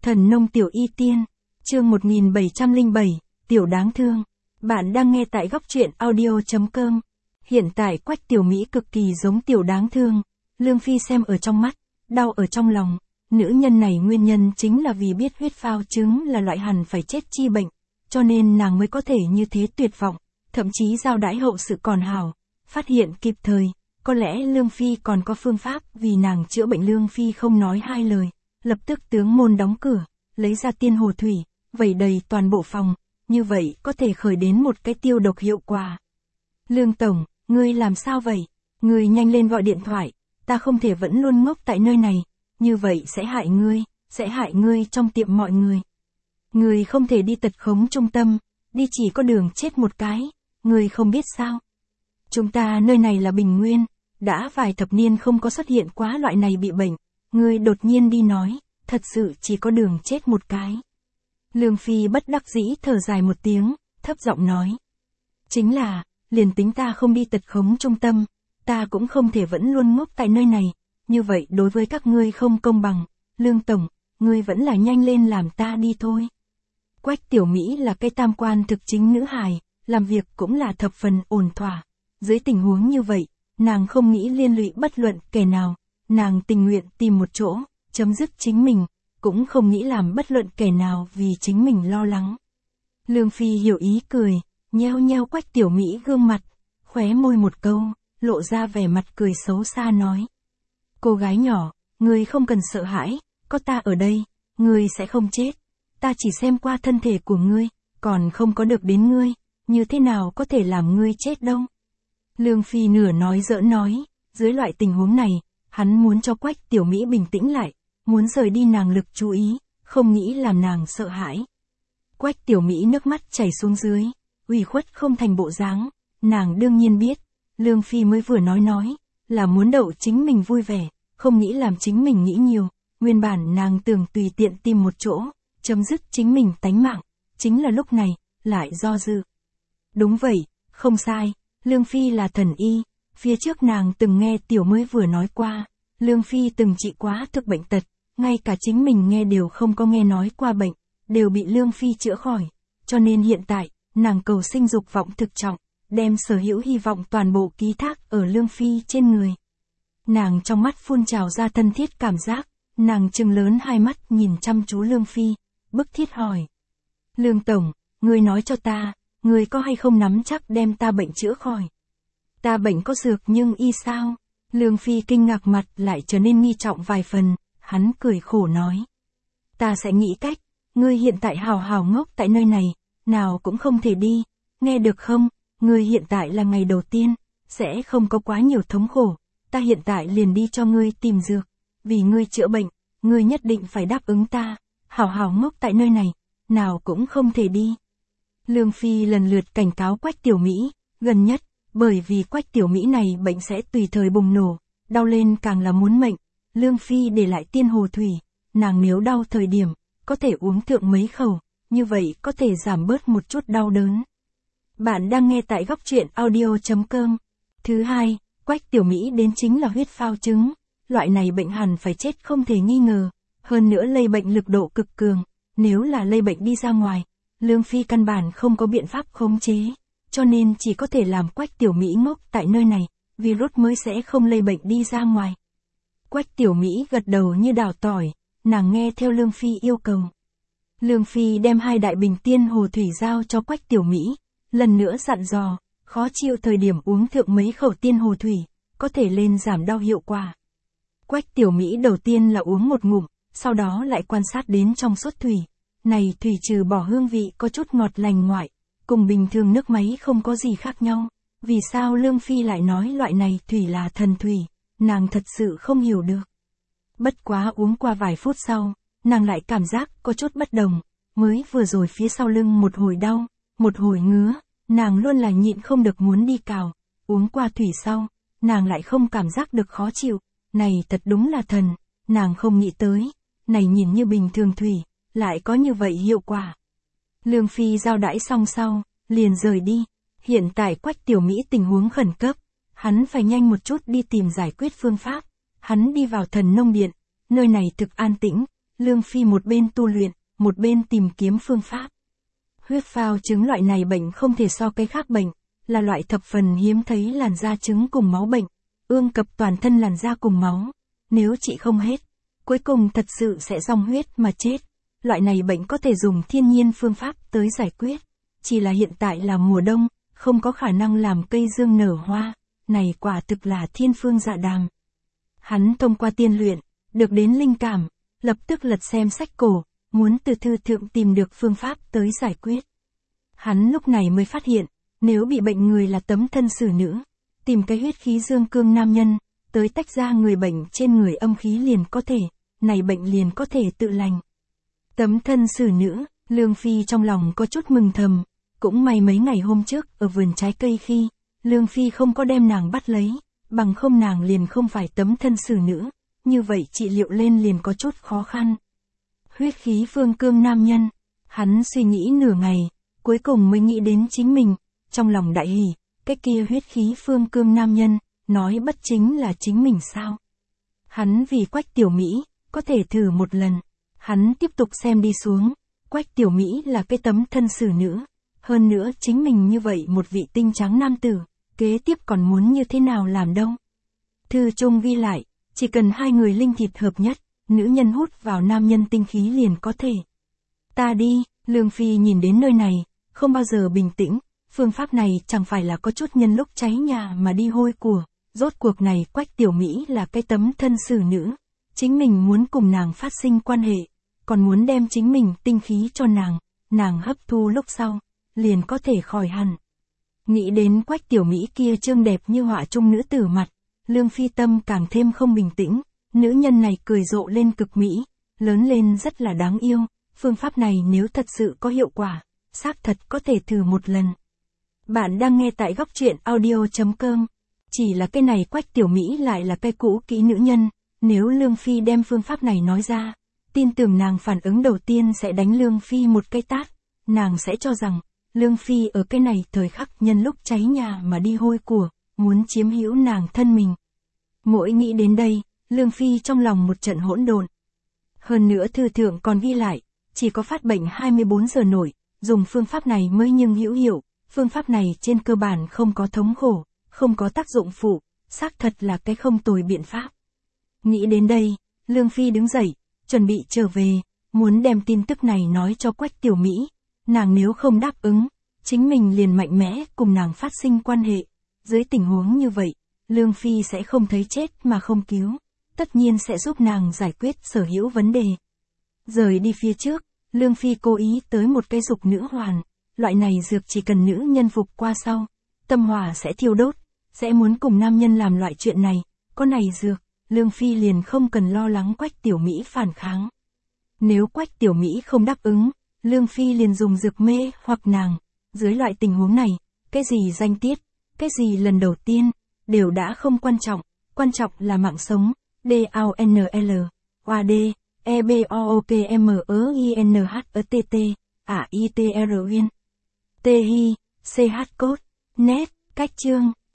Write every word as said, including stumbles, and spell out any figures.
Thần nông tiểu y tiên, chương một nghìn bảy trăm lẻ bảy, tiểu đáng thương. Bạn đang nghe tại góc truyện audio chấm com. Hiện tại Quách Tiểu Mỹ cực kỳ giống tiểu đáng thương. Lương Phi xem ở trong mắt, đau ở trong lòng. Nữ nhân này nguyên nhân chính là vì biết huyết phao trứng là loại hẳn phải chết chi bệnh, cho nên nàng mới có thể như thế tuyệt vọng, thậm chí giao đãi hậu sự còn hảo, phát hiện kịp thời. Có lẽ Lương Phi còn có phương pháp vì nàng chữa bệnh. Lương Phi không nói hai lời, lập tức tướng môn đóng cửa, lấy ra tiên hồ thủy, vẩy đầy toàn bộ phòng, như vậy có thể khởi đến một cái tiêu độc hiệu quả. Lương Tổng, ngươi làm sao vậy? Ngươi nhanh lên gọi điện thoại, ta không thể vẫn luôn ngốc tại nơi này, như vậy sẽ hại ngươi, sẽ hại ngươi trong tiệm mọi người. Ngươi không thể đi tật khống trung tâm, đi chỉ có đường chết một cái, ngươi không biết sao? Chúng ta nơi này là Bình Nguyên, đã vài thập niên không có xuất hiện quá loại này bị bệnh, ngươi đột nhiên đi nói, thật sự chỉ có đường chết một cái. Lương Phi bất đắc dĩ thở dài một tiếng, thấp giọng nói. Chính là, liền tính ta không đi tật khống trung tâm, ta cũng không thể vẫn luôn ngốc tại nơi này, như vậy đối với các ngươi không công bằng. Lương Tổng, ngươi vẫn là nhanh lên làm ta đi thôi. Quách Tiểu Mỹ là cái tam quan thực chính nữ hài, làm việc cũng là thập phần ổn thỏa. Dưới tình huống như vậy, nàng không nghĩ liên lụy bất luận kẻ nào, nàng tình nguyện tìm một chỗ, chấm dứt chính mình, cũng không nghĩ làm bất luận kẻ nào vì chính mình lo lắng. Lương Phi hiểu ý cười, nheo nheo Quách Tiểu Mỹ gương mặt, khóe môi một câu, lộ ra vẻ mặt cười xấu xa nói. Cô gái nhỏ, ngươi không cần sợ hãi, có ta ở đây, ngươi sẽ không chết. Ta chỉ xem qua thân thể của ngươi, còn không có được đến ngươi, như thế nào có thể làm ngươi chết đâu. Lương Phi nửa nói giỡn nói, dưới loại tình huống này, hắn muốn cho Quách Tiểu Mỹ bình tĩnh lại, muốn rời đi nàng lực chú ý, không nghĩ làm nàng sợ hãi. Quách Tiểu Mỹ nước mắt chảy xuống dưới, ủy khuất không thành bộ dáng, nàng đương nhiên biết, Lương Phi mới vừa nói nói, là muốn đậu chính mình vui vẻ, không nghĩ làm chính mình nghĩ nhiều, nguyên bản nàng tưởng tùy tiện tìm một chỗ, chấm dứt chính mình tánh mạng, chính là lúc này, lại do dự. Đúng vậy, không sai, Lương Phi là thần y, phía trước nàng từng nghe Tiểu mới vừa nói qua, Lương Phi từng trị quá thực bệnh tật, ngay cả chính mình nghe đều không có nghe nói qua bệnh, đều bị Lương Phi chữa khỏi, cho nên hiện tại, nàng cầu sinh dục vọng thực trọng, đem sở hữu hy vọng toàn bộ ký thác ở Lương Phi trên người. Nàng trong mắt phun trào ra thân thiết cảm giác, nàng trừng lớn hai mắt nhìn chăm chú Lương Phi, bức thiết hỏi. Lương Tổng, ngươi nói cho ta, ngươi có hay không nắm chắc đem ta bệnh chữa khỏi? Ta bệnh có dược nhưng y sao? Lương Phi kinh ngạc mặt lại trở nên nghi trọng vài phần, hắn cười khổ nói. Ta sẽ nghĩ cách, ngươi hiện tại hào hào ngốc tại nơi này, nào cũng không thể đi, nghe được không? Ngươi hiện tại là ngày đầu tiên, sẽ không có quá nhiều thống khổ, ta hiện tại liền đi cho ngươi tìm dược, vì ngươi chữa bệnh, ngươi nhất định phải đáp ứng ta, hào hào ngốc tại nơi này, nào cũng không thể đi. Lương Phi lần lượt cảnh cáo Quách Tiểu Mỹ, gần nhất, bởi vì Quách Tiểu Mỹ này bệnh sẽ tùy thời bùng nổ, đau lên càng là muốn mệnh, Lương Phi để lại tiên hồ thủy, nàng nếu đau thời điểm, có thể uống thượng mấy khẩu, như vậy có thể giảm bớt một chút đau đớn. Bạn đang nghe tại góc truyện audio chấm com. Thứ hai, Quách Tiểu Mỹ đến chính là huyết phao trứng, loại này bệnh hẳn phải chết không thể nghi ngờ, hơn nữa lây bệnh lực độ cực cường, nếu là lây bệnh đi ra ngoài, Lương Phi căn bản không có biện pháp khống chế, cho nên chỉ có thể làm Quách Tiểu Mỹ ngốc tại nơi này, virus mới sẽ không lây bệnh đi ra ngoài. Quách Tiểu Mỹ gật đầu như đào tỏi, nàng nghe theo Lương Phi yêu cầu. Lương Phi đem hai đại bình tiên hồ thủy giao cho Quách Tiểu Mỹ, lần nữa dặn dò, khó chịu thời điểm uống thượng mấy khẩu tiên hồ thủy, có thể lên giảm đau hiệu quả. Quách Tiểu Mỹ đầu tiên là uống một ngụm, sau đó lại quan sát đến trong suốt thủy. Này thủy trừ bỏ hương vị có chút ngọt lành ngoại, cùng bình thường nước máy không có gì khác nhau. Vì sao Lương Phi lại nói loại này thủy là thần thủy, nàng thật sự không hiểu được. Bất quá uống qua vài phút sau, nàng lại cảm giác có chút bất đồng, mới vừa rồi phía sau lưng một hồi đau, một hồi ngứa, nàng luôn là nhịn không được muốn đi cào, uống qua thủy sau, nàng lại không cảm giác được khó chịu, này thật đúng là thần, nàng không nghĩ tới, này nhìn như bình thường thủy, lại có như vậy hiệu quả. Lương Phi giao đãi xong sau, liền rời đi, hiện tại Quách Tiểu Mỹ tình huống khẩn cấp, hắn phải nhanh một chút đi tìm giải quyết phương pháp, hắn đi vào thần nông điện, nơi này thực an tĩnh, Lương Phi một bên tu luyện, một bên tìm kiếm phương pháp. Huyết phao trứng loại này bệnh không thể so cái khác bệnh, là loại thập phần hiếm thấy làn da trứng cùng máu bệnh, ương cập toàn thân làn da cùng máu. Nếu trị không hết, cuối cùng thật sự sẽ dòng huyết mà chết. Loại này bệnh có thể dùng thiên nhiên phương pháp tới giải quyết. Chỉ là hiện tại là mùa đông, không có khả năng làm cây dương nở hoa. Này quả thực là thiên phương dạ đàm. Hắn thông qua tiên luyện, được đến linh cảm, lập tức lật xem sách cổ, muốn từ thư thượng tìm được phương pháp tới giải quyết. Hắn lúc này mới phát hiện, nếu bị bệnh người là tấm thân xử nữ, tìm cái huyết khí dương cương nam nhân, tới tách ra người bệnh trên người âm khí liền có thể, này bệnh liền có thể tự lành. Tấm thân xử nữ, Lương Phi trong lòng có chút mừng thầm, cũng may mấy ngày hôm trước ở vườn trái cây khi, Lương Phi không có đem nàng bắt lấy, bằng không nàng liền không phải tấm thân xử nữ, như vậy trị liệu lên liền có chút khó khăn. Huyết khí phương cương nam nhân, hắn suy nghĩ nửa ngày, cuối cùng mới nghĩ đến chính mình, trong lòng đại hỉ, cái kia huyết khí phương cương nam nhân, nói bất chính là chính mình sao. Hắn vì Quách Tiểu Mỹ, có thể thử một lần, hắn tiếp tục xem đi xuống, Quách Tiểu Mỹ là cái tấm thân xử nữ, hơn nữa chính mình như vậy một vị tinh trắng nam tử, kế tiếp còn muốn như thế nào làm đâu. Thư chung ghi lại, chỉ cần hai người linh thịt hợp nhất, nữ nhân hút vào nam nhân tinh khí liền có thể. Ta đi, Lương Phi nhìn đến nơi này, không bao giờ bình tĩnh, phương pháp này chẳng phải là có chút nhân lúc cháy nhà mà đi hôi của, rốt cuộc này Quách Tiểu Mỹ là cái tấm thân xử nữ, chính mình muốn cùng nàng phát sinh quan hệ, còn muốn đem chính mình tinh khí cho nàng, nàng hấp thu lúc sau, liền có thể khỏi hẳn. Nghĩ đến Quách Tiểu Mỹ kia trương đẹp như họa trung nữ tử mặt, Lương Phi tâm càng thêm không bình tĩnh, nữ nhân này cười rộ lên cực mỹ, lớn lên rất là đáng yêu, phương pháp này nếu thật sự có hiệu quả, xác thật có thể thử một lần. Bạn đang nghe tại góc truyện audio chấm com, chỉ là cái này Quách Tiểu Mỹ lại là cái cũ kỹ nữ nhân, nếu Lương Phi đem phương pháp này nói ra, tin tưởng nàng phản ứng đầu tiên sẽ đánh Lương Phi một cái tát, nàng sẽ cho rằng, Lương Phi ở cái này thời khắc nhân lúc cháy nhà mà đi hôi của, muốn chiếm hữu nàng thân mình. Mỗi nghĩ đến đây, Lương Phi trong lòng một trận hỗn độn. Hơn nữa thư thượng còn ghi lại, chỉ có phát bệnh hai mươi bốn giờ nổi, dùng phương pháp này mới nhưng hữu hiệu, phương pháp này trên cơ bản không có thống khổ, không có tác dụng phụ, xác thật là cái không tồi biện pháp. Nghĩ đến đây, Lương Phi đứng dậy, chuẩn bị trở về, muốn đem tin tức này nói cho Quách Tiểu Mỹ, nàng nếu không đáp ứng, chính mình liền mạnh mẽ cùng nàng phát sinh quan hệ, dưới tình huống như vậy, Lương Phi sẽ không thấy chết mà không cứu, tất nhiên sẽ giúp nàng giải quyết sở hữu vấn đề. Rời đi phía trước, Lương Phi cố ý tới một cái dục nữ hoàn, loại này dược chỉ cần nữ nhân phục qua sau, tâm hỏa sẽ thiêu đốt, sẽ muốn cùng nam nhân làm loại chuyện này, có này dược, Lương Phi liền không cần lo lắng Quách Tiểu Mỹ phản kháng. Nếu Quách Tiểu Mỹ không đáp ứng, Lương Phi liền dùng dược mê hoặc nàng, dưới loại tình huống này, cái gì danh tiết, cái gì lần đầu tiên, đều đã không quan trọng, quan trọng là mạng sống, D A N L, O D, E B O O K M E I N H E T T, A I T R Uyên, T Hi, C H Code, net, cách chương.